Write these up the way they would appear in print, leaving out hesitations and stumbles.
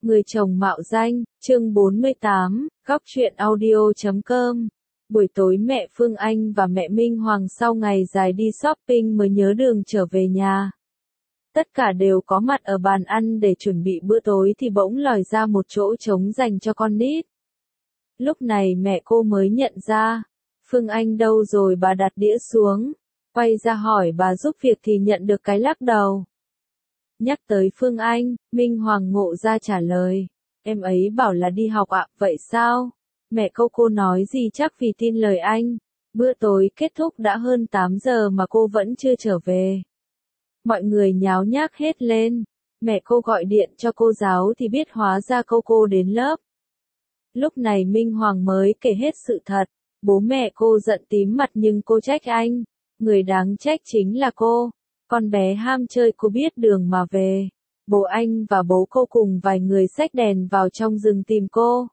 Người chồng mạo danh, chương 48, góc truyện audio.com. Buổi tối mẹ Phương Anh và mẹ Minh Hoàng sau ngày dài đi shopping mới nhớ đường trở về nhà. Tất cả đều có mặt ở bàn ăn để chuẩn bị bữa tối thì bỗng lòi ra một chỗ trống dành cho con nít. Lúc này mẹ cô mới nhận ra, Phương Anh đâu rồi? Bà đặt đĩa xuống, quay ra hỏi bà giúp việc thì nhận được cái lắc đầu. Nhắc tới Phương Anh, Minh Hoàng ngộ ra trả lời, em ấy bảo là đi học ạ. Vậy sao? Mẹ cô nói gì? Chắc vì tin lời anh. Bữa tối kết thúc đã hơn 8 giờ mà cô vẫn chưa trở về. Mọi người nháo nhác hết lên. Mẹ cô gọi điện cho cô giáo thì biết hóa ra cô đến lớp. Lúc này Minh Hoàng mới kể hết sự thật. Bố mẹ cô giận tím mặt nhưng cô trách anh. Người đáng trách chính là cô. Con bé ham chơi, cô biết đường mà về. Bố anh và bố cô cùng vài người xách đèn vào trong rừng tìm cô.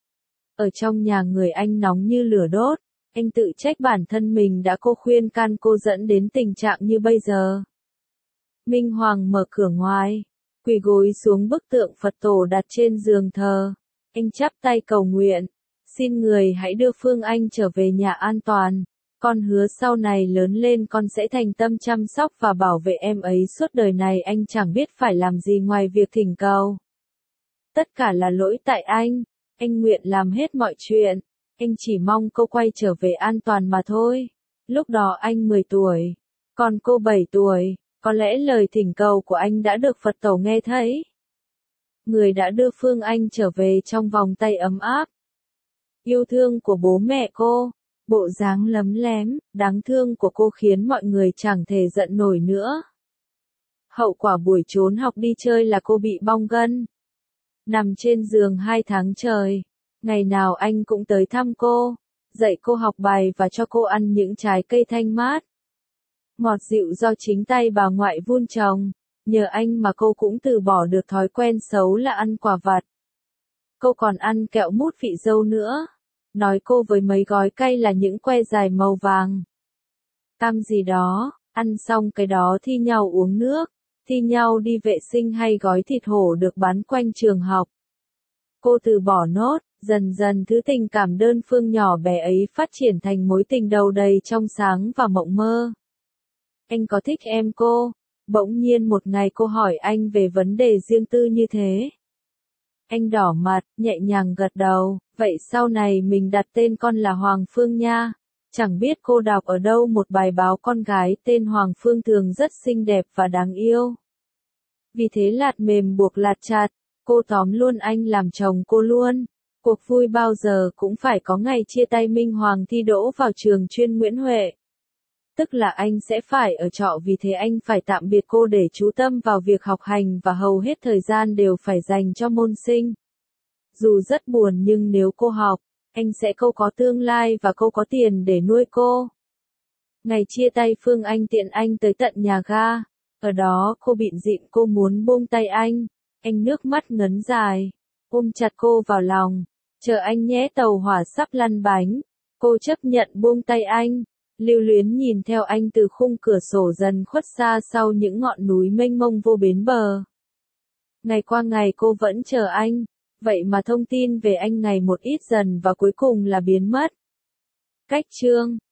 Ở trong nhà người anh nóng như lửa đốt. Anh tự trách bản thân mình đã khuyên can cô dẫn đến tình trạng như bây giờ. Minh Hoàng mở cửa ngoài, quỳ gối xuống bức tượng Phật tổ đặt trên giường thờ. Anh chắp tay cầu nguyện, xin người hãy đưa Phương Anh trở về nhà an toàn. Con hứa sau này lớn lên con sẽ thành tâm chăm sóc và bảo vệ em ấy suốt đời này. Anh chẳng biết phải làm gì ngoài việc thỉnh cầu. Tất cả là lỗi tại anh nguyện làm hết mọi chuyện. Anh chỉ mong cô quay trở về an toàn mà thôi. Lúc đó anh 10 tuổi, còn cô 7 tuổi, có lẽ lời thỉnh cầu của anh đã được Phật tổ nghe thấy. Người đã đưa Phương Anh trở về trong vòng tay ấm áp, yêu thương của bố mẹ cô. Bộ dáng lấm lém, đáng thương của cô khiến mọi người chẳng thể giận nổi nữa. Hậu quả buổi trốn học đi chơi là cô bị bong gân. Nằm trên giường 2 tháng trời. Ngày nào anh cũng tới thăm cô, dạy cô học bài và cho cô ăn những trái cây thanh mát, ngọt dịu do chính tay bà ngoại vun trồng. Nhờ anh mà cô cũng từ bỏ được thói quen xấu là ăn quả vặt. Cô còn ăn kẹo mút vị dâu nữa. Nói cô với mấy gói cay là những que dài màu vàng cam gì đó, ăn xong cái đó thi nhau uống nước, thi nhau đi vệ sinh hay gói thịt hổ được bán quanh trường học. Cô từ bỏ nốt, dần dần thứ tình cảm đơn phương nhỏ bé ấy phát triển thành mối tình đầu đầy trong sáng và mộng mơ. Anh có thích em cô? Bỗng nhiên một ngày cô hỏi anh về vấn đề riêng tư như thế. Anh đỏ mặt, nhẹ nhàng gật đầu, vậy sau này mình đặt tên con là Hoàng Phương nha. Chẳng biết cô đọc ở đâu một bài báo con gái tên Hoàng Phương thường rất xinh đẹp và đáng yêu. Vì thế lạt mềm buộc lạt chặt, cô tóm luôn anh làm chồng cô luôn. Cuộc vui bao giờ cũng phải có ngày chia tay. Minh Hoàng thi đỗ vào trường chuyên Nguyễn Huệ. Tức là anh sẽ phải ở trọ, vì thế anh phải tạm biệt cô để chú tâm vào việc học hành và hầu hết thời gian đều phải dành cho môn sinh. Dù rất buồn nhưng nếu cô học, anh sẽ có tương lai và cô có tiền để nuôi cô. Ngày chia tay Phương Anh tiện anh tới tận nhà ga. Ở đó cô bịn rịn cô muốn buông tay anh. Anh nước mắt ngấn dài, ôm chặt cô vào lòng. Chờ anh nhé, tàu hỏa sắp lăn bánh. Cô chấp nhận buông tay anh. Lưu luyến nhìn theo anh từ khung cửa sổ dần khuất xa sau những ngọn núi mênh mông vô bến bờ. Ngày qua ngày cô vẫn chờ anh, vậy mà thông tin về anh ngày một ít dần và cuối cùng là biến mất. Cách chương